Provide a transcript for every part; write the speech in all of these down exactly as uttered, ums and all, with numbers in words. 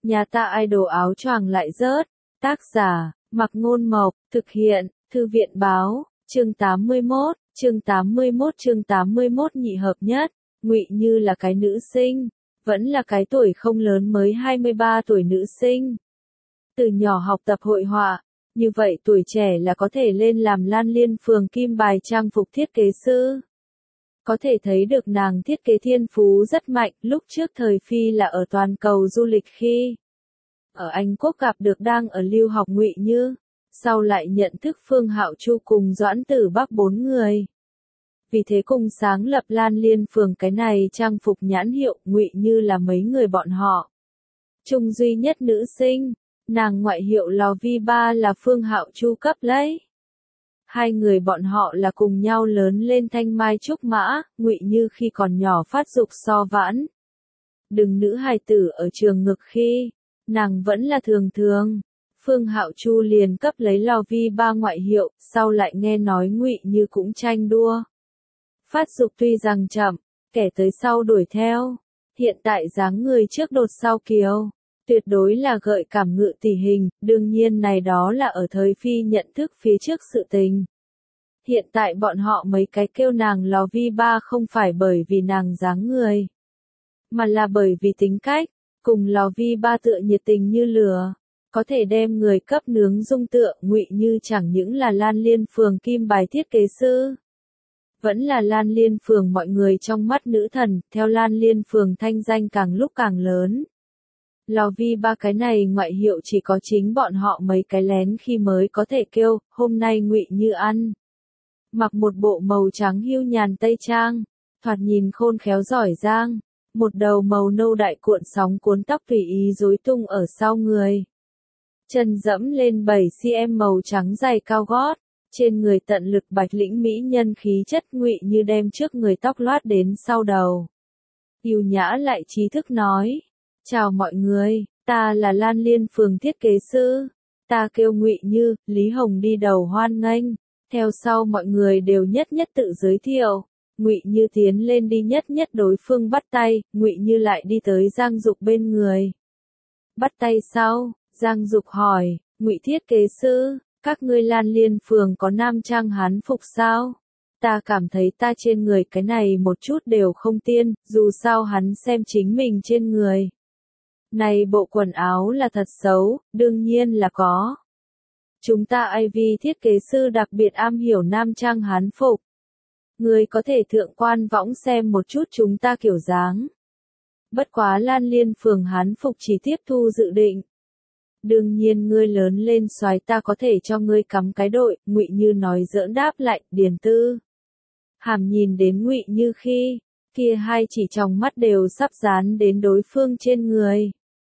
Nhà ta idol áo choàng lại rớt. Tác giả, Mặc Ngôn Mộc, thực hiện, Thư viện Báo, chương tám mươi mốt, chương tám mươi mốt chương tám mươi mốt nhị hợp nhất, Ngụy Như là cái nữ sinh, vẫn là cái tuổi không lớn mới hai mươi ba tuổi nữ sinh. Từ nhỏ học tập hội họa, như vậy tuổi trẻ là có thể lên làm Lan Liên Phường Kim Bài trang phục thiết kế sư. Có thể thấy được nàng thiết kế thiên phú rất mạnh, lúc trước thời Phi là ở toàn cầu du lịch khi ở Anh Quốc gặp được đang ở lưu học Ngụy Như, sau lại nhận thức Phương Hạo Chu cùng Doãn Tử Bắc bốn người. Vì thế cùng sáng lập Lan Liên Phường cái này trang phục nhãn hiệu, Ngụy Như là mấy người bọn họ chung duy nhất nữ sinh, nàng ngoại hiệu lò vi ba là Phương Hạo Chu cấp lấy. Hai người bọn họ là cùng nhau lớn lên thanh mai trúc mã, Ngụy Như khi còn nhỏ phát dục so vãn. Đừng nữ hài tử ở trường ngực khi, nàng vẫn là thường thường. Phương Hạo Chu liền cấp lấy lò vi ba ngoại hiệu, sau lại nghe nói Ngụy Như cũng tranh đua. Phát dục tuy rằng chậm, kẻ tới sau đuổi theo. Hiện tại dáng người trước đột sau kiều, tuyệt đối là gợi cảm ngự tỷ hình, đương nhiên này đó là ở thời Phi nhận thức phía trước sự tình. Hiện tại bọn họ mấy cái kêu nàng lò vi ba không phải bởi vì nàng dáng người, mà là bởi vì tính cách, cùng lò vi ba tựa nhiệt tình như lửa, có thể đem người cấp nướng dung tựa. Ngụy Như chẳng những là Lan Liên Phường Kim Bài thiết kế sư, vẫn là Lan Liên Phường mọi người trong mắt nữ thần, theo Lan Liên Phường thanh danh càng lúc càng lớn. Lò vi ba cái này ngoại hiệu chỉ có chính bọn họ mấy cái lén khi mới có thể kêu, hôm nay Ngụy Như ăn. Mặc một bộ màu trắng hưu nhàn tây trang, thoạt nhìn khôn khéo giỏi giang, một đầu màu nâu đại cuộn sóng cuốn tóc tùy ý rối tung ở sau người. Chân dẫm lên bảy xăng-ti-mét màu trắng dày cao gót, trên người tận lực bạch lĩnh mỹ nhân khí chất. Ngụy Như đem trước người tóc loát đến sau đầu. Yêu nhã lại trí thức nói, chào mọi người, ta là Lan Liên Phường thiết kế sư, ta kêu Ngụy Như. Lý Hồng đi đầu hoan nghênh, theo sau mọi người đều nhất nhất tự giới thiệu. Ngụy Như tiến lên đi nhất nhất đối phương bắt tay, Ngụy Như lại đi tới Giang Dục bên người. Bắt tay sau, Giang Dục hỏi, Ngụy thiết kế sư, các ngươi Lan Liên Phường có nam trang hán phục sao? Ta cảm thấy ta trên người cái này một chút đều không tiên, dù sao hắn xem chính mình trên người. Này bộ quần áo là thật xấu, đương nhiên là có. Chúng ta i vê thiết kế sư đặc biệt am hiểu nam trang hán phục. Người có thể thượng quan võng xem một chút chúng ta kiểu dáng. Bất quá Lan Liên Phường hán phục chỉ tiếp thu dự định. Đương nhiên ngươi lớn lên soái ta có thể cho ngươi cắm cái đội. Ngụy Như nói giỡn đáp lại. Điền Tư Hàm nhìn đến Ngụy Như khi, kia hai chỉ trong mắt đều sắp dán đến đối phương trên người.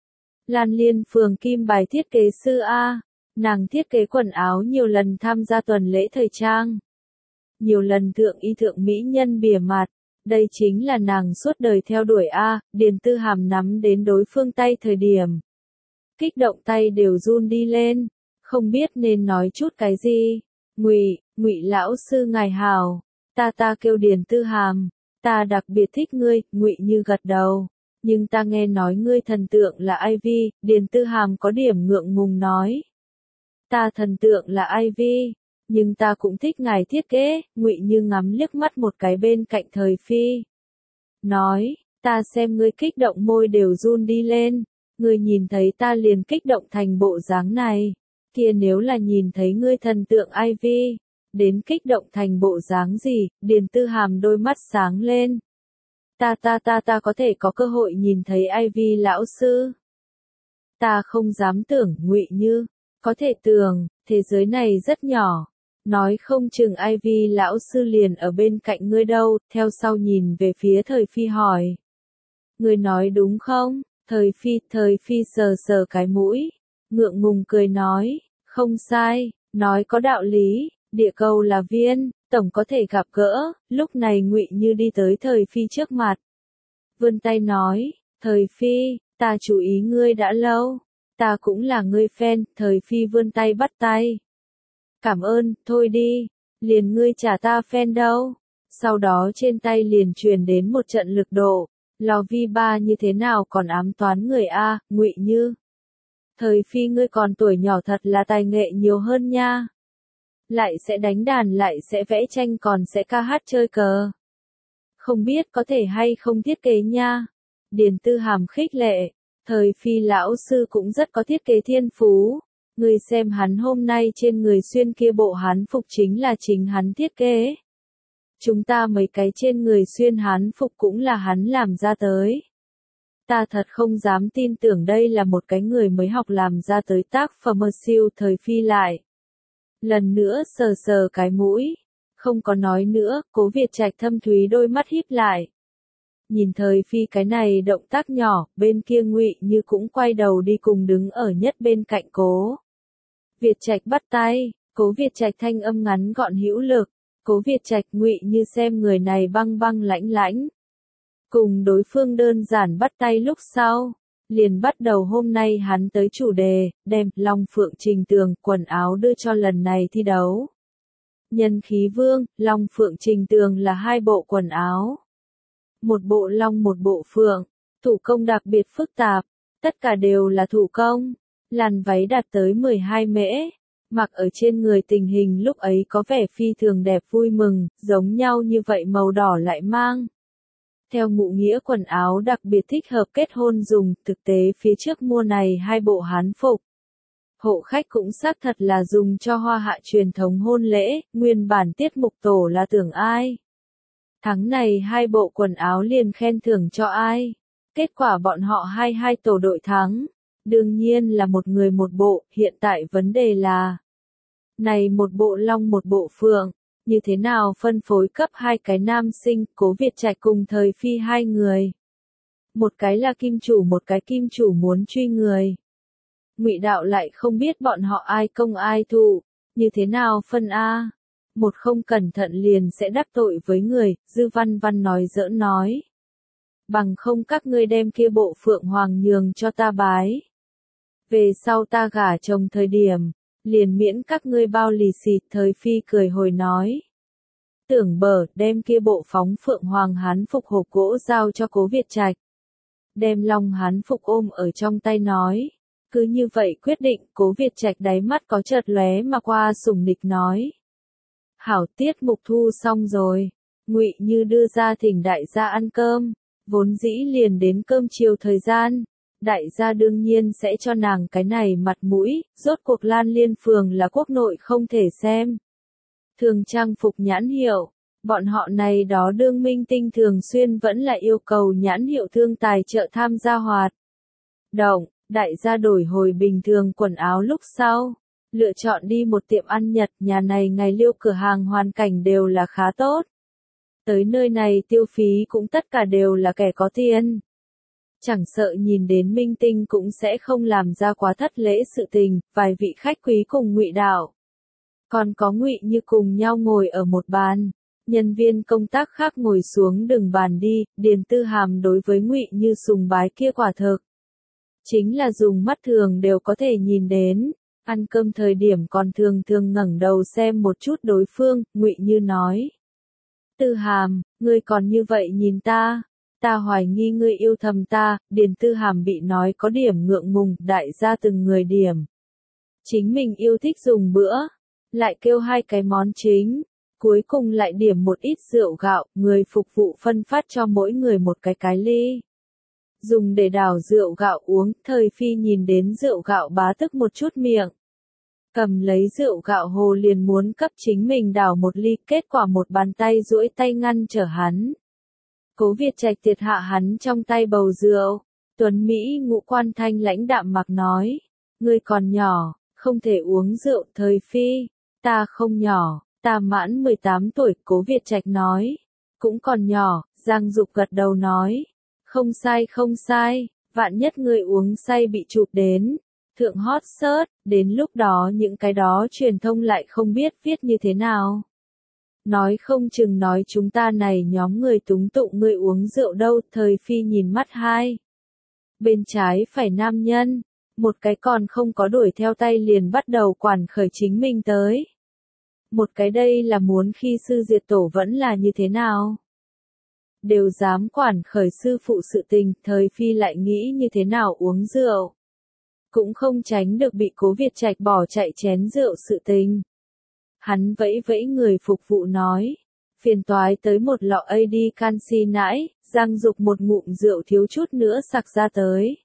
Lan Liên Phường Kim Bài thiết kế sư A, nàng thiết kế quần áo nhiều lần tham gia tuần lễ thời trang. Nhiều lần thượng y thượng mỹ nhân bìa mặt, đây chính là nàng suốt đời theo đuổi A. Điền Tư Hàm nắm đến đối phương tay thời điểm, kích động tay đều run đi lên, không biết nên nói chút cái gì. Ngụy, Ngụy lão sư ngài hảo, ta ta kêu Điền Tư Hàm, ta đặc biệt thích ngươi. Ngụy Như gật đầu, nhưng ta nghe nói ngươi thần tượng là i vê. Điền Tư Hàm có điểm ngượng ngùng nói, ta thần tượng là i vê, nhưng ta cũng thích ngài thiết kế. Ngụy Như ngắm liếc mắt một cái bên cạnh thời Phi, nói, ta xem ngươi kích động môi đều run đi lên. Ngươi nhìn thấy ta liền kích động thành bộ dáng này, kia nếu là nhìn thấy ngươi thần tượng i vê, đến kích động thành bộ dáng gì? Điền Tư Hàm đôi mắt sáng lên. Ta ta ta ta có thể có cơ hội nhìn thấy i vê lão sư. Ta không dám tưởng. Ngụy Như, có thể tưởng, thế giới này rất nhỏ, nói không chừng i vê lão sư liền ở bên cạnh ngươi đâu. Theo sau nhìn về phía thời Phi hỏi, ngươi nói đúng không? Thời Phi, thời Phi sờ sờ cái mũi, ngượng ngùng cười nói, không sai, nói có đạo lý, địa cầu là viên, tổng có thể gặp gỡ. Lúc này Ngụy Như đi tới thời Phi trước mặt, vươn tay nói, thời Phi, ta chú ý ngươi đã lâu, ta cũng là ngươi fan. Thời Phi vươn tay bắt tay, cảm ơn, thôi đi, liền ngươi trả ta fan đâu. Sau đó trên tay liền truyền đến một trận lực độ. Lò vi ba như thế nào còn ám toán người A. Ngụy Như, Thời phi ngươi còn tuổi nhỏ thật là tài nghệ nhiều hơn nha. Lại sẽ đánh đàn lại sẽ vẽ tranh còn sẽ ca hát chơi cờ. Không biết có thể hay không thiết kế nha. Điền Tư Hàm khích lệ, thời phi lão sư cũng rất có thiết kế thiên phú. Ngươi xem hắn hôm nay trên người xuyên kia bộ hán phục chính là chính hắn thiết kế. Chúng ta mấy cái trên người xuyên hán phục cũng là hắn làm ra tới. Ta thật không dám tin tưởng đây là một cái người mới học làm ra tới tác phẩm siêu. Thời phi lại. Lần nữa sờ sờ cái mũi. Không có nói nữa, Cố Việt Trạch thâm thúy đôi mắt híp lại. Nhìn thời phi cái này động tác nhỏ, bên kia Ngụy Như cũng quay đầu đi cùng đứng ở nhất bên cạnh Cố Việt Trạch bắt tay. Cố Việt Trạch thanh âm ngắn gọn hữu lực. Cố Việt Trạch Ngụy Như xem người này băng băng lãnh lãnh. Cùng đối phương đơn giản bắt tay lúc sau, liền bắt đầu hôm nay hắn tới chủ đề, đem Long Phượng Trình Tường quần áo đưa cho lần này thi đấu. Nhân khí vương, Long Phượng Trình Tường là hai bộ quần áo. Một bộ long một bộ phượng, thủ công đặc biệt phức tạp, tất cả đều là thủ công, làn váy đạt tới mười hai mễ, mặc ở trên người tình hình lúc ấy có vẻ phi thường đẹp vui mừng, giống nhau như vậy màu đỏ lại mang. Theo ngụ nghĩa quần áo đặc biệt thích hợp kết hôn dùng, thực tế phía trước mua này hai bộ hán phục. Hộ khách cũng xác thật là dùng cho hoa hạ truyền thống hôn lễ, nguyên bản tiết mục tổ là tưởng ai. Tháng này hai bộ quần áo liền khen thưởng cho ai. Kết quả bọn họ hai hai tổ đội thắng. Đương nhiên là một người một bộ, hiện tại vấn đề là. Này một bộ long một bộ phượng, như thế nào phân phối cấp hai cái nam sinh, Cố Việt Trạch cùng thời phi hai người. Một cái là kim chủ một cái kim chủ muốn truy người. Ngụy Đạo lại không biết bọn họ ai công ai thụ, như thế nào phân A. Một không cẩn thận liền sẽ đắc tội với người, Dư Văn Văn nói giỡn nói. Bằng không các ngươi đem kia bộ phượng hoàng nhường cho ta bái. Về sau ta gả chồng thời điểm, liền miễn các ngươi bao lì xịt. Thời phi cười hồi nói. Tưởng bờ đem kia bộ phóng phượng hoàng hán phục hộp gỗ giao cho Cố Việt Trạch. Đem long hán phục ôm ở trong tay nói. Cứ như vậy quyết định, Cố Việt Trạch đáy mắt có chợt lóe mà qua sủng nịch nói. Hảo, tiết mục thu xong rồi. Ngụy Như đưa ra thỉnh đại gia ăn cơm. Vốn dĩ liền đến cơm chiều thời gian. Đại gia đương nhiên sẽ cho nàng cái này mặt mũi, rốt cuộc Lan Liên Phường là quốc nội không thể xem. Thường trang phục nhãn hiệu, bọn họ này đó đương minh tinh thường xuyên vẫn là yêu cầu nhãn hiệu thương tài trợ tham gia hoạt động. Đại gia đổi hồi bình thường quần áo lúc sau, lựa chọn đi một tiệm ăn Nhật, nhà này ngày liêu cửa hàng hoàn cảnh đều là khá tốt. Tới nơi này tiêu phí cũng tất cả đều là kẻ có tiền. Chẳng sợ nhìn đến minh tinh cũng sẽ không làm ra quá thất lễ sự tình, vài vị khách quý cùng Ngụy Đạo. Còn có Ngụy Như cùng nhau ngồi ở một bàn, nhân viên công tác khác ngồi xuống đường bàn đi, Điền Tư Hàm đối với Ngụy Như sùng bái kia quả thực. Chính là dùng mắt thường đều có thể nhìn đến, ăn cơm thời điểm còn thường thường ngẩng đầu xem một chút đối phương, Ngụy Như nói. Tư Hàm, ngươi còn như vậy nhìn ta, ta hoài nghi ngươi yêu thầm ta. Điền Tư Hàm bị nói có điểm ngượng ngùng, đại gia từng người điểm. Chính mình yêu thích dùng bữa, lại kêu hai cái món chính, cuối cùng lại điểm một ít rượu gạo, người phục vụ phân phát cho mỗi người một cái cái ly. Dùng để đảo rượu gạo uống, thời phi nhìn đến rượu gạo bá tức một chút miệng. Cầm lấy rượu gạo hồ liền muốn cấp chính mình đảo một ly, kết quả một bàn tay duỗi tay ngăn trở hắn. Cố Việt Trạch tiệt hạ hắn trong tay bầu rượu. Tuấn Mỹ ngũ quan thanh lãnh đạm mặc nói. Ngươi còn nhỏ, không thể uống rượu. Thời phi, ta không nhỏ, ta mãn mười tám tuổi. Cố Việt Trạch nói. Cũng còn nhỏ, Giang Dục gật đầu nói. Không sai không sai, vạn nhất ngươi uống say bị chụp đến. Thượng hot search, đến lúc đó những cái đó truyền thông lại không biết viết như thế nào. Nói không chừng nói chúng ta này nhóm người túng tụng ngươi uống rượu đâu. Thời phi nhìn mắt hai. Bên trái phải nam nhân, một cái còn không có đuổi theo tay liền bắt đầu quản khởi chính mình tới. Một cái đây là muốn khi sư diệt tổ vẫn là như thế nào? Đều dám quản khởi sư phụ sự tình, thời phi lại nghĩ như thế nào uống rượu. cũng không tránh được bị Cố Việt Trạch bỏ chạy chén rượu sự tình. Hắn vẫy vẫy người phục vụ nói, phiền toái tới một lọ a đê canxi nãi, Giang Dục một ngụm rượu thiếu chút nữa sặc ra tới.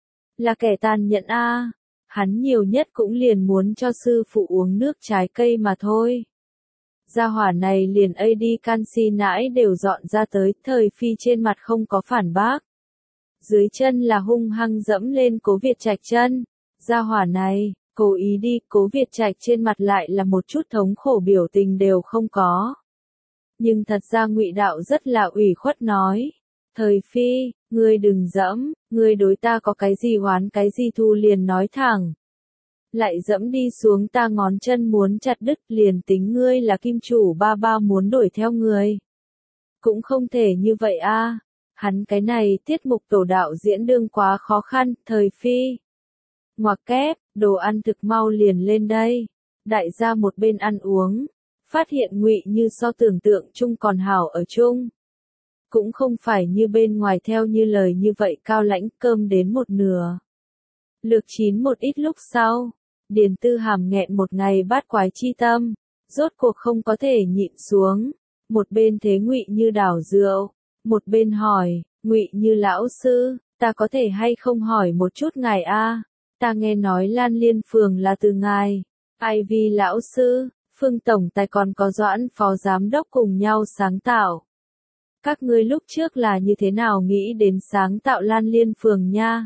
Là kẻ tàn nhẫn a, hắn nhiều nhất cũng liền muốn cho sư phụ uống nước trái cây mà thôi. Gia hỏa này liền a đê canxi nãi đều dọn ra tới, Thời Phi trên mặt không có phản bác. Dưới chân là hung hăng dẫm lên Cố Việt Trạch chân. Gia hỏa này, cố ý đi, Cố Việt Trạch trên mặt lại là một chút thống khổ biểu tình đều không có. Nhưng thật ra Ngụy Đạo rất là ủy khuất nói, Thời Phi, ngươi đừng dẫm, ngươi đối ta có cái gì oán cái gì thù liền nói thẳng. Lại dẫm đi xuống ta ngón chân muốn chặt đứt, liền tính ngươi là kim chủ ba ba muốn đuổi theo người. Cũng không thể như vậy a. Hắn cái này tiết mục tổ đạo diễn đương quá khó khăn, Thời Phi. Ngoặc kép, đồ ăn thực mau liền lên đây. Đại gia một bên ăn uống, phát hiện Ngụy Như so tưởng tượng chung còn hảo ở chung. Cũng không phải như bên ngoài theo như lời như vậy cao lãnh, cơm đến một nửa. Lược chín một ít lúc sau, Điền Tư Hàm nghẹn một ngày bát quái chi tâm, rốt cuộc không có thể nhịn xuống. Một bên thế Ngụy Như đảo rượu, một bên hỏi, Ngụy Như lão sư, ta có thể hay không hỏi một chút ngài a? Ta nghe nói Lan Liên Phường là từ ngài, Ivy lão sư, Phương tổng tài còn có Doãn phó giám đốc cùng nhau sáng tạo. Các ngươi lúc trước là như thế nào nghĩ đến sáng tạo Lan Liên Phường nha?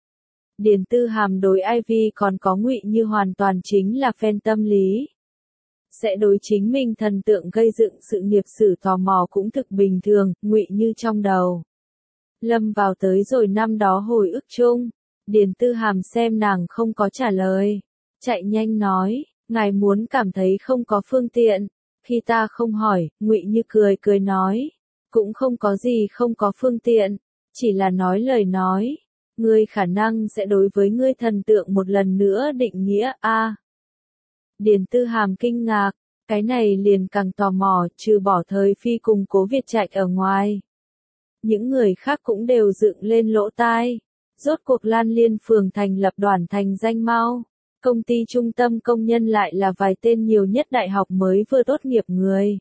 Điền Tư Hàm đối Ivy còn có Ngụy Như hoàn toàn chính là fan tâm lý. Sẽ đối chính mình thần tượng gây dựng sự nghiệp sử tò mò cũng thực bình thường, Ngụy Như trong đầu. Lâm vào tới rồi năm đó hồi ức chung, Điền Tư Hàm xem nàng không có trả lời. Chạy nhanh nói, ngài muốn cảm thấy không có phương tiện. Khi ta không hỏi, Ngụy Như cười cười nói, cũng không có gì không có phương tiện, chỉ là nói lời nói. Ngươi khả năng sẽ đối với ngươi thần tượng một lần nữa định nghĩa a. À, Điền Tư Hàm kinh ngạc, cái này liền càng tò mò, trừ bỏ Thời Phi cùng Cố Việt Trạch ở ngoài. Những người khác cũng đều dựng lên lỗ tai. Rốt cuộc Lan Liên Phường thành lập đoàn thành danh mau. Công ty trung tâm công nhân lại là vài tên nhiều nhất đại học mới vừa tốt nghiệp người.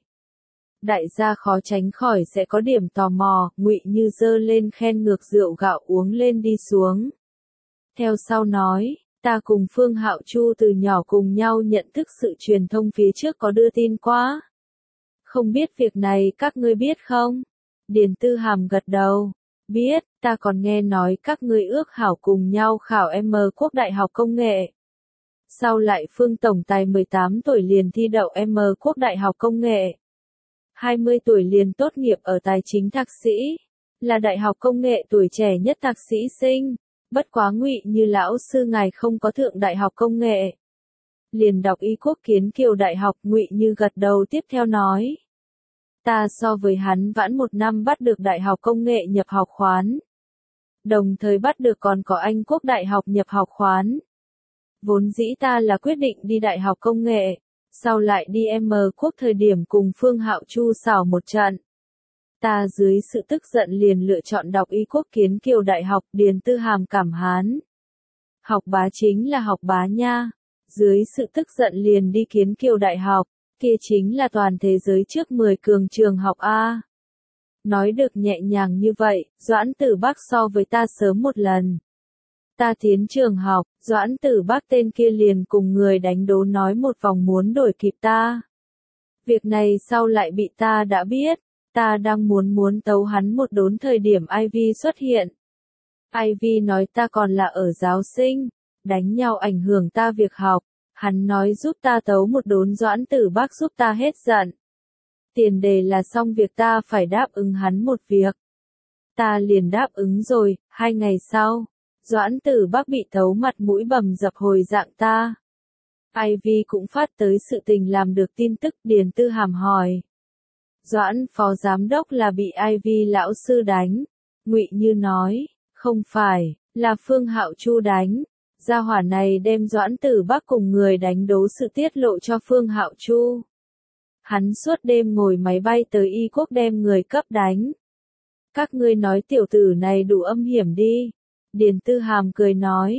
Đại gia khó tránh khỏi sẽ có điểm tò mò, Ngụy Như dơ lên khen ngược rượu gạo uống lên đi xuống. Theo sau nói, ta cùng Phương Hạo Chu từ nhỏ cùng nhau nhận thức sự truyền thông phía trước có đưa tin quá. Không biết việc này các ngươi biết không? Điền Tư Hàm gật đầu. Biết, ta còn nghe nói các ngươi ước hảo cùng nhau khảo M Quốc Đại học Công nghệ. Sau lại Phương tổng tài mười tám tuổi liền thi đậu M Quốc Đại học Công nghệ. hai mươi tuổi liền tốt nghiệp ở tài chính thạc sĩ, là đại học công nghệ tuổi trẻ nhất thạc sĩ sinh. Bất quá Ngụy Như lão sư ngài không có thượng đại học công nghệ. Liền đọc Y Quốc Kiến Kiều Đại học, Ngụy Như gật đầu tiếp theo nói. Ta so với hắn vãn một năm bắt được đại học công nghệ nhập học khoán. Đồng thời bắt được còn có Anh Quốc Đại học nhập học khoán. Vốn dĩ ta là quyết định đi đại học công nghệ. Sau lại đi M Quốc thời điểm cùng Phương Hạo Chu xảo một trận. Ta dưới sự tức giận liền lựa chọn đọc Y Quốc Kiến Kiều Đại học, Điền Tư Hàm cảm hán. Học bá chính là học bá nha. Dưới sự tức giận liền đi Kiến Kiều Đại học, kia chính là toàn thế giới trước mười cường trường học A. Nói được nhẹ nhàng như vậy, Doãn Tử Bắc so với ta sớm một lần. Ta tiến trường học, Doãn Tử Bắc tên kia liền cùng người đánh đố nói một vòng muốn đổi kịp ta. Việc này sau lại bị ta đã biết, ta đang muốn muốn tấu hắn một đốn thời điểm Ivy xuất hiện. Ivy nói ta còn là ở giáo sinh, đánh nhau ảnh hưởng ta việc học, hắn nói giúp ta tấu một đốn Doãn Tử Bắc giúp ta hết giận. Tiền đề là xong việc ta phải đáp ứng hắn một việc. Ta liền đáp ứng rồi, hai ngày sau. Doãn Tử Bắc bị tấu mặt mũi bầm dập hồi dạng ta. Ivy cũng phát tới sự tình làm được tin tức, Điền Tư Hàm hỏi. Doãn phó giám đốc là bị Ivy lão sư đánh. Ngụy Như nói, không phải, là Phương Hạo Chu đánh. Gia hỏa này đem Doãn Tử Bắc cùng người đánh đố sự tiết lộ cho Phương Hạo Chu. Hắn suốt đêm ngồi máy bay tới Y Quốc đem người cấp đánh. Các ngươi nói tiểu tử này đủ âm hiểm đi. Điền Tư Hàm cười nói,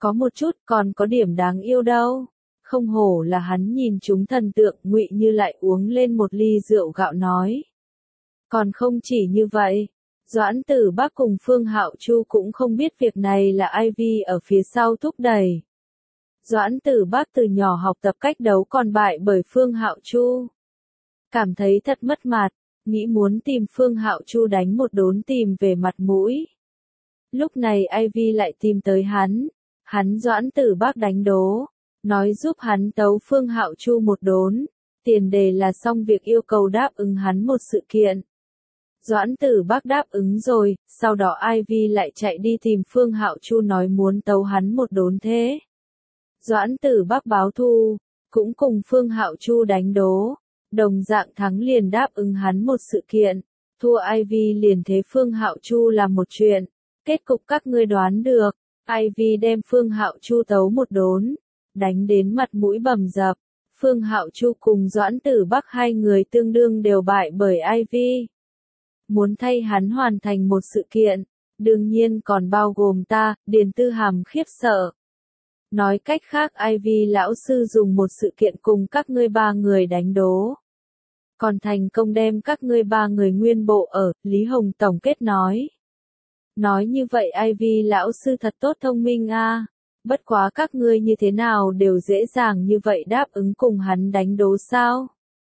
Có một chút, còn có điểm đáng yêu đâu. Không hổ là hắn nhìn chúng thần tượng, Ngụy Như lại uống lên một ly rượu gạo nói. Còn không chỉ như vậy, Doãn Tử Bác cùng Phương Hạo Chu cũng không biết việc này là Ivy ở phía sau thúc đẩy. Doãn Tử Bác từ nhỏ học tập cách đấu còn bại bởi Phương Hạo Chu. Cảm thấy thật mất mặt, nghĩ muốn tìm Phương Hạo Chu đánh một đốn tìm về mặt mũi. Lúc này Ivy lại tìm tới hắn, hắn Doãn Tử Bác đánh đố, nói giúp hắn tấu Phương Hạo Chu một đốn, tiền đề là xong việc yêu cầu đáp ứng hắn một sự kiện. Doãn Tử Bác đáp ứng rồi, sau đó Ivy lại chạy đi tìm Phương Hạo Chu nói muốn tấu hắn một đốn thế. Doãn Tử Bác báo thù, cũng cùng Phương Hạo Chu đánh đố, đồng dạng thắng liền đáp ứng hắn một sự kiện, thua Ivy liền thế Phương Hạo Chu làm một chuyện, kết cục các ngươi đoán được, Ivy đem Phương Hạo Chu tấu một đốn, đánh đến mặt mũi bầm dập, Phương Hạo Chu cùng Doãn Tử Bác hai người tương đương đều bại bởi Ivy. Muốn thay hắn hoàn thành một sự kiện, đương nhiên còn bao gồm ta, Điền Tư Hàm khiếp sợ. Nói cách khác Ivy lão sư dùng một sự kiện cùng các ngươi ba người đánh đố. Còn thành công đem các ngươi ba người nguyên bộ ở, Lý Hồng tổng kết nói. Nói như vậy Ivy lão sư thật tốt thông minh a. Bất quá các ngươi như thế nào đều dễ dàng như vậy đáp ứng cùng hắn đánh đố sao?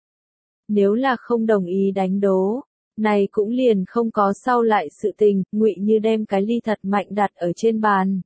Nếu là không đồng ý đánh đố, này cũng liền không có sau lại sự tình, Ngụy Như đem cái ly thật mạnh đặt ở trên bàn.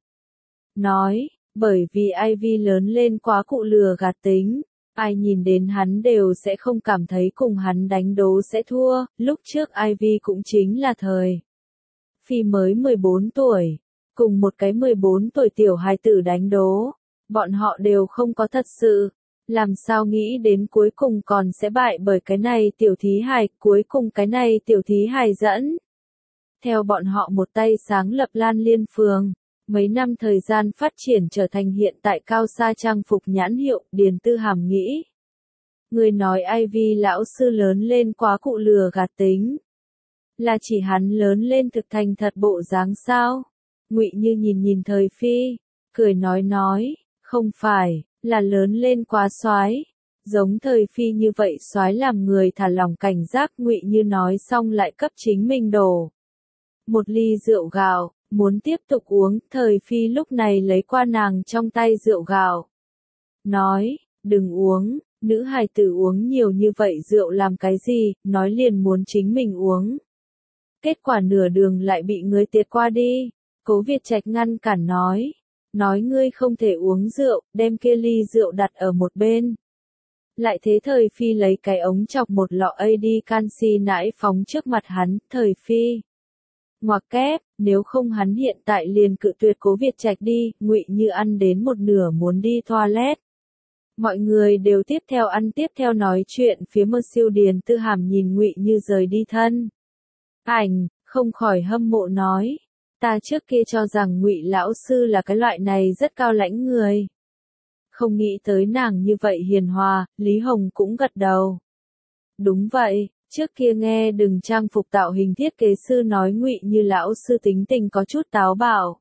Nói, bởi vì Ivy lớn lên quá cụ lừa gạt tính, ai nhìn đến hắn đều sẽ không cảm thấy cùng hắn đánh đố sẽ thua, lúc trước Ivy cũng chính là thời. Phi mới mười bốn tuổi, cùng một cái mười bốn tuổi tiểu hài tử đánh đố, bọn họ đều không có thật sự. Làm sao nghĩ đến cuối cùng còn sẽ bại bởi cái này tiểu thí hài, cuối cùng cái này tiểu thí hài dẫn. Theo bọn họ một tay sáng lập Lan Liên Phường, mấy năm thời gian phát triển trở thành hiện tại cao xa trang phục nhãn hiệu, Điền Tư Hàm nghĩ. Người nói Ivy lão sư lớn lên quá cụ lừa gạt tính. Là chỉ hắn lớn lên thực thành thật bộ dáng sao? Ngụy Như nhìn nhìn Thời Phi, cười nói nói, không phải. Là lớn lên quá soái, giống Thời Phi như vậy soái làm người thả lỏng cảnh giác. Ngụy Như nói xong lại cấp chính mình đổ một ly rượu gạo, muốn tiếp tục uống. Thời Phi lúc này lấy qua nàng trong tay rượu gạo, nói, đừng uống, nữ hài tử uống nhiều như vậy rượu làm cái gì, nói liền muốn chính mình uống. Kết quả nửa đường lại bị người tiệt qua đi, Cố Việt Trạch ngăn cản nói. Nói ngươi không thể uống rượu, đem kia ly rượu đặt ở một bên. Lại thế Thời Phi lấy cái ống chọc một lọ a đê canxi nãi phóng trước mặt hắn. Thời Phi ngoặc kép, nếu không hắn hiện tại liền cự tuyệt Cố Việt Trạch đi. Ngụy Như ăn đến một nửa muốn đi toilet. Mọi người đều tiếp theo ăn tiếp theo nói chuyện, phía mơ siêu Điền Tư Hàm nhìn Ngụy Như rời đi thân ảnh, không khỏi hâm mộ nói. Ta trước kia cho rằng Ngụy lão sư là cái loại này rất cao lãnh người. Không nghĩ tới nàng như vậy hiền hòa, Lý Hồng cũng gật đầu. Đúng vậy, trước kia nghe Đừng trang phục tạo hình thiết kế sư nói Ngụy Như lão sư tính tình có chút táo bạo.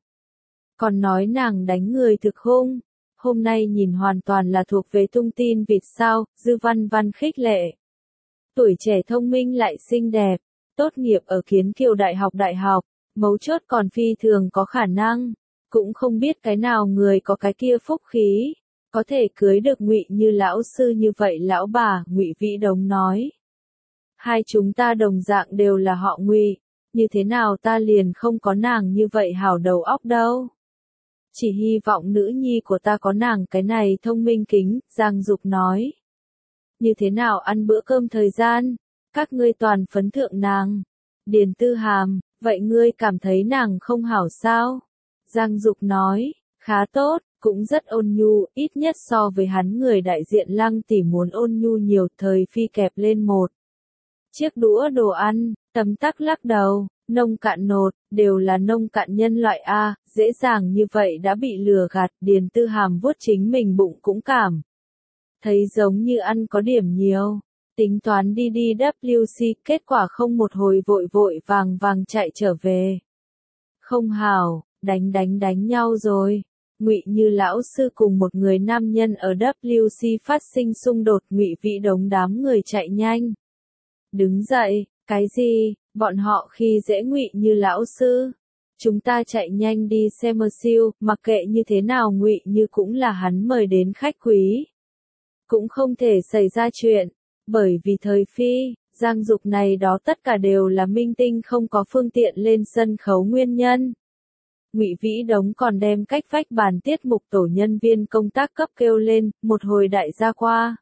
Còn nói nàng đánh người thực hung. Hôm nay nhìn hoàn toàn là thuộc về tung tin vịt sao, Dư Văn Văn khích lệ. Tuổi trẻ thông minh lại xinh đẹp, tốt nghiệp ở Kiến Kiều Đại học Đại học. Mấu chốt còn phi thường có khả năng, cũng không biết cái nào người có cái kia phúc khí, có thể cưới được Ngụy Như lão sư như vậy lão bà. Ngụy Vĩ Đống nói, hai chúng ta đồng dạng đều là họ Ngụy, như thế nào ta liền không có nàng như vậy hảo đầu óc đâu. Chỉ hy vọng nữ nhi của ta có nàng cái này thông minh kính. Giang Dục nói, như thế nào ăn bữa cơm thời gian, các ngươi toàn phấn thượng nàng. Điền Tư Hàm, vậy ngươi cảm thấy nàng không hảo sao? Giang Dục nói, khá tốt, cũng rất ôn nhu, ít nhất so với hắn người đại diện Lăng tỷ muốn ôn nhu nhiều. Thời Phi kẹp lên một chiếc đũa đồ ăn, tấm tắc lắc đầu, nông cạn nột, đều là nông cạn nhân loại A, dễ dàng như vậy đã bị lừa gạt. Điền Tư Hàm vuốt chính mình bụng cũng cảm thấy giống như ăn có điểm nhiều. Tính toán đi đi W C, kết quả không một hồi vội vội vàng vàng chạy trở về. Không hảo, đánh đánh đánh nhau rồi. Ngụy Như lão sư cùng một người nam nhân ở W C phát sinh xung đột, Ngụy Vĩ Đống đám người chạy nhanh. Đứng dậy, cái gì, bọn họ khi dễ Ngụy Như lão sư. Chúng ta chạy nhanh đi xem mờ siêu, mặc kệ như thế nào Ngụy Như cũng là hắn mời đến khách quý. Cũng không thể xảy ra chuyện, bởi vì thời phi, Giang Dục này đó tất cả đều là minh tinh không có phương tiện lên sân khấu nguyên nhân. Ngụy Vĩ Đống còn đem cách vách bàn tiết mục tổ nhân viên công tác cấp kêu lên, một hồi đại gia qua.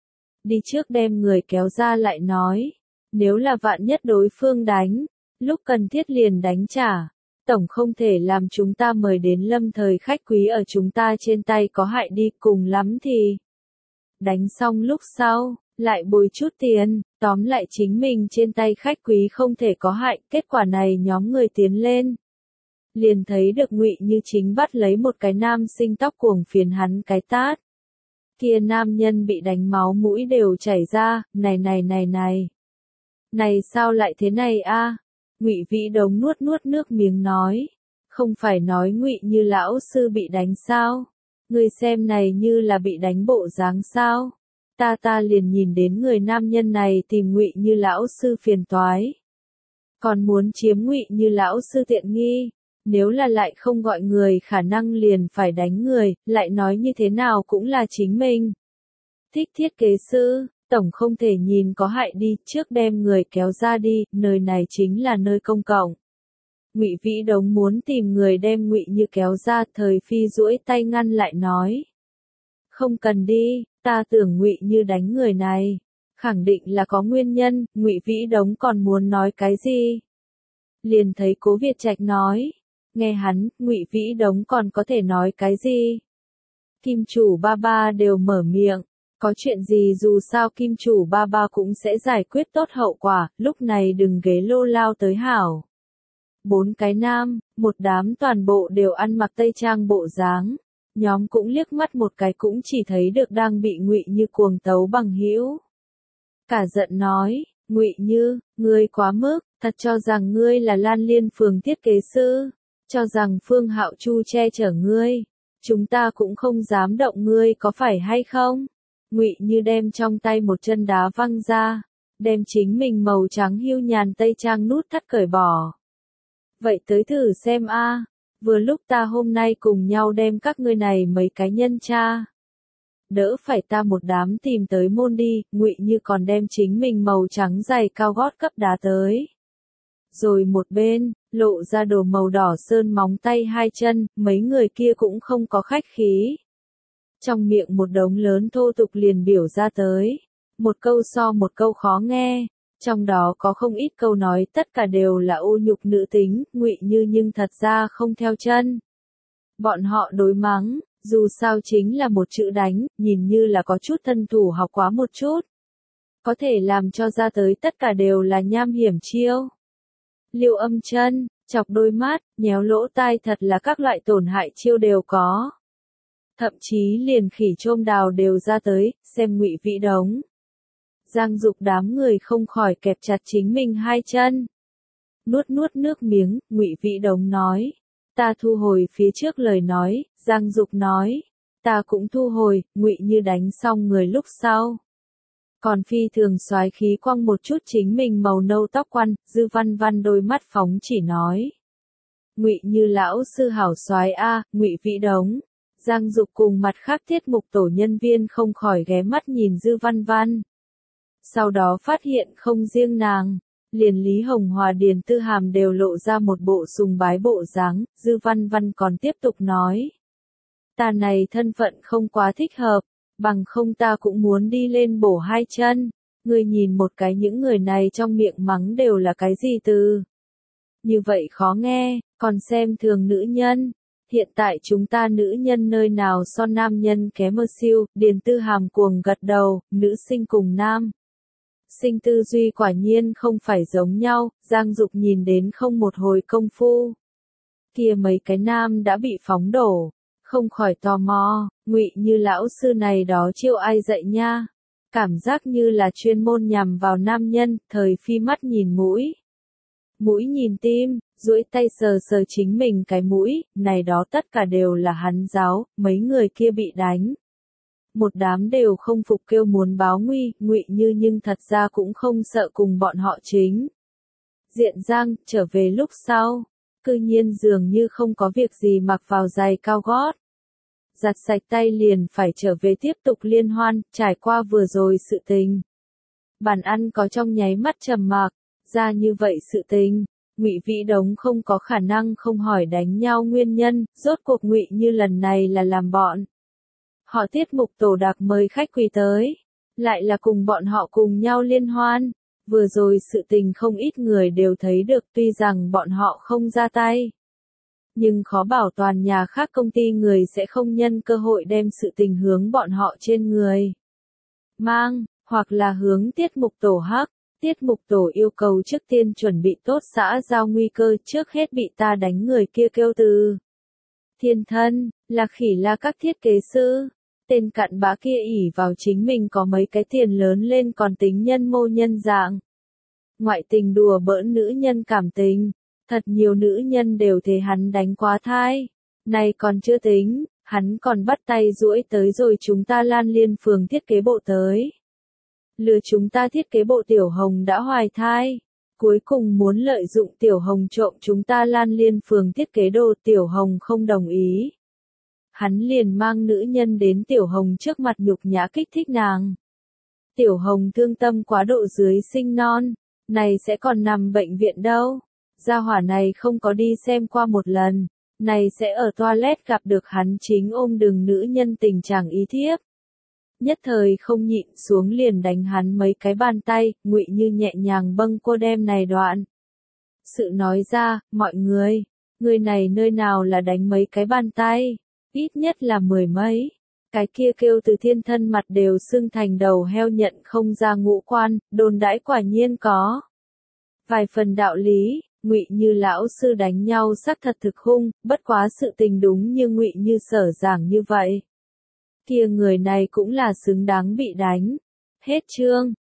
Đi trước đem người kéo ra lại nói, nếu là vạn nhất đối phương đánh, lúc cần thiết liền đánh trả. Tổng không thể làm chúng ta mời đến lâm thời khách quý ở chúng ta trên tay có hại đi, cùng lắm thì đánh xong lúc sau, lại bồi chút tiền, tóm lại chính mình trên tay khách quý không thể có hại, kết quả này nhóm người tiến lên. Liền thấy được Ngụy Như chính bắt lấy một cái nam sinh tóc cuồng phiền hắn cái tát. Kia nam nhân bị đánh máu mũi đều chảy ra, này này này này. Này sao lại thế này a? Ngụy Vĩ Đống nuốt nuốt nước miếng nói, không phải nói Ngụy Như lão sư bị đánh sao? Người xem này như là bị đánh bộ dáng sao? Ta ta liền nhìn đến người nam nhân này tìm Ngụy Như lão sư phiền toái, còn muốn chiếm Ngụy Như lão sư tiện nghi, nếu là lại không gọi người khả năng liền phải đánh người, lại nói như thế nào cũng là chính mình. Thích thiết kế sư, tổng không thể nhìn có hại đi, trước đem người kéo ra đi, nơi này chính là nơi công cộng. Ngụy Vĩ Đống muốn tìm người đem Ngụy Như kéo ra, thời phi duỗi tay ngăn lại nói. Không cần đi, ta tưởng Ngụy Như đánh người này, khẳng định là có nguyên nhân, Ngụy Vĩ Đống còn muốn nói cái gì? Liền thấy Cố Việt Trạch nói, nghe hắn, Ngụy Vĩ Đống còn có thể nói cái gì? Kim chủ ba ba đều mở miệng, có chuyện gì dù sao kim chủ ba ba cũng sẽ giải quyết tốt hậu quả, lúc này đừng ghế lô lao tới hảo. Bốn cái nam, một đám toàn bộ đều ăn mặc tây trang bộ dáng, nhóm cũng liếc mắt một cái cũng chỉ thấy được đang bị Ngụy Như cuồng tấu bằng hữu. Cả giận nói, Ngụy Như, ngươi quá mức, thật cho rằng ngươi là Lan Liên phường thiết kế sư, cho rằng Phương Hạo Chu che chở ngươi, chúng ta cũng không dám động ngươi có phải hay không? Ngụy Như đem trong tay một chân đá văng ra, đem chính mình màu trắng hưu nhàn tây trang nút thắt cởi bỏ. Vậy tới thử xem a, vừa lúc ta hôm nay cùng nhau đem các ngươi này mấy cái nhân tra. Đỡ phải ta một đám tìm tới môn đi, Ngụy Như còn đem chính mình màu trắng giày cao gót cấp đá tới. Rồi một bên, lộ ra đồ màu đỏ sơn móng tay hai chân, mấy người kia cũng không có khách khí. Trong miệng một đống lớn thô tục liền biểu ra tới, một câu so một câu khó nghe, trong đó có không ít câu nói tất cả đều là ô nhục nữ tính, Ngụy Như nhưng thật ra không theo chân. Bọn họ đối mắng, dù sao chính là một chữ đánh, nhìn như là có chút thân thủ học quá một chút. Có thể làm cho ra tới tất cả đều là nham hiểm chiêu. Liêu âm chân, chọc đôi mắt, nhéo lỗ tai, thật là các loại tổn hại chiêu đều có. Thậm chí liền khỉ chôm đào đều ra tới, xem Ngụy Vĩ Đống. Giang Dục đám người không khỏi kẹp chặt chính mình hai chân. Nuốt nuốt nước miếng, Ngụy Vĩ Đống nói. Ta thu hồi phía trước lời nói, Giang Dục nói. Ta cũng thu hồi, Ngụy Như đánh xong người lúc sau. Còn phi thường soái khí quăng một chút chính mình màu nâu tóc quăn, Dư Văn Văn đôi mắt phóng chỉ nói. Ngụy Như lão sư hảo soái a, Ngụy Vĩ Đống. Giang Dục cùng mặt khác tiết mục tổ nhân viên không khỏi ghé mắt nhìn Dư Văn Văn. Sau đó phát hiện không riêng nàng, liền Lý Hồng Hòa Điền Tư Hàm đều lộ ra một bộ sùng bái bộ dáng, Dư Văn Văn còn tiếp tục nói. Ta này thân phận không quá thích hợp, bằng không ta cũng muốn đi lên bổ hai chân, ngươi nhìn một cái những người này trong miệng mắng đều là cái gì từ. Như vậy khó nghe, còn xem thường nữ nhân. Hiện tại chúng ta nữ nhân nơi nào so nam nhân kém mơ siêu, Điền Tư Hàm cuồng gật đầu, nữ sinh cùng nam. Sinh tư duy quả nhiên không phải giống nhau, Giang Dục nhìn đến không một hồi công phu. Kia mấy cái nam đã bị phóng đổ, không khỏi tò mò, Ngụy Như lão sư này đó chiêu ai dạy nha. Cảm giác như là chuyên môn nhằm vào nam nhân, thời phi mắt nhìn mũi. Mũi nhìn tim, duỗi tay sờ sờ chính mình cái mũi, này đó tất cả đều là hắn giáo, mấy người kia bị đánh. Một đám đều không phục kêu muốn báo nguy, Ngụy Như nhưng thật ra cũng không sợ cùng bọn họ chính. Diện Giang, trở về lúc sau, cư nhiên dường như không có việc gì mặc vào giày cao gót. Giặt sạch tay liền phải trở về tiếp tục liên hoan, trải qua vừa rồi sự tình. Bàn ăn có trong nháy mắt trầm mặc, ra như vậy sự tình, Ngụy Vĩ Đống không có khả năng không hỏi đánh nhau nguyên nhân, rốt cuộc Ngụy Như lần này là làm bọn. Họ tiết mục tổ đặc mời khách quý tới, lại là cùng bọn họ cùng nhau liên hoan. Vừa rồi sự tình không ít người đều thấy được tuy rằng bọn họ không ra tay. Nhưng khó bảo toàn nhà khác công ty người sẽ không nhân cơ hội đem sự tình hướng bọn họ trên người. Mang, hoặc là hướng tiết mục tổ hắc. Tiết mục tổ yêu cầu trước tiên chuẩn bị tốt xã giao nguy cơ trước hết bị ta đánh người kia kêu từ. Thiên thân, là khỉ la các thiết kế sư. Tên cặn bã kia ỷ vào chính mình có mấy cái tiền lớn lên còn tính nhân mô nhân dạng. Ngoại tình đùa bỡn nữ nhân cảm tình, thật nhiều nữ nhân đều thế hắn đánh quá thai. Này còn chưa tính, hắn còn bắt tay duỗi tới rồi chúng ta Lan Liên phường thiết kế bộ tới. Lừa chúng ta thiết kế bộ Tiểu Hồng đã hoài thai, cuối cùng muốn lợi dụng Tiểu Hồng trộm chúng ta Lan Liên phường thiết kế đồ, Tiểu Hồng không đồng ý. Hắn liền mang nữ nhân đến Tiểu Hồng trước mặt nhục nhã kích thích nàng. Tiểu Hồng thương tâm quá độ dưới sinh non, này sẽ còn nằm bệnh viện đâu. Gia hỏa này không có đi xem qua một lần, này sẽ ở toilet gặp được hắn chính ôm đừng nữ nhân tình trạng ý thiếp. Nhất thời không nhịn xuống liền đánh hắn mấy cái bàn tay, Ngụy Như nhẹ nhàng bâng cô đem này đoạn. Sự nói ra, mọi người, người này nơi nào là đánh mấy cái bàn tay, ít nhất là mười mấy. Cái kia kêu từ thiên thân mặt đều sưng thành đầu heo nhận không ra ngũ quan, đồn đãi quả nhiên có. Vài phần đạo lý, Ngụy Như lão sư đánh nhau xác thật thực hung, bất quá sự tình đúng như Ngụy Như sở giảng như vậy. Kia người này cũng là xứng đáng bị đánh. Hết chương.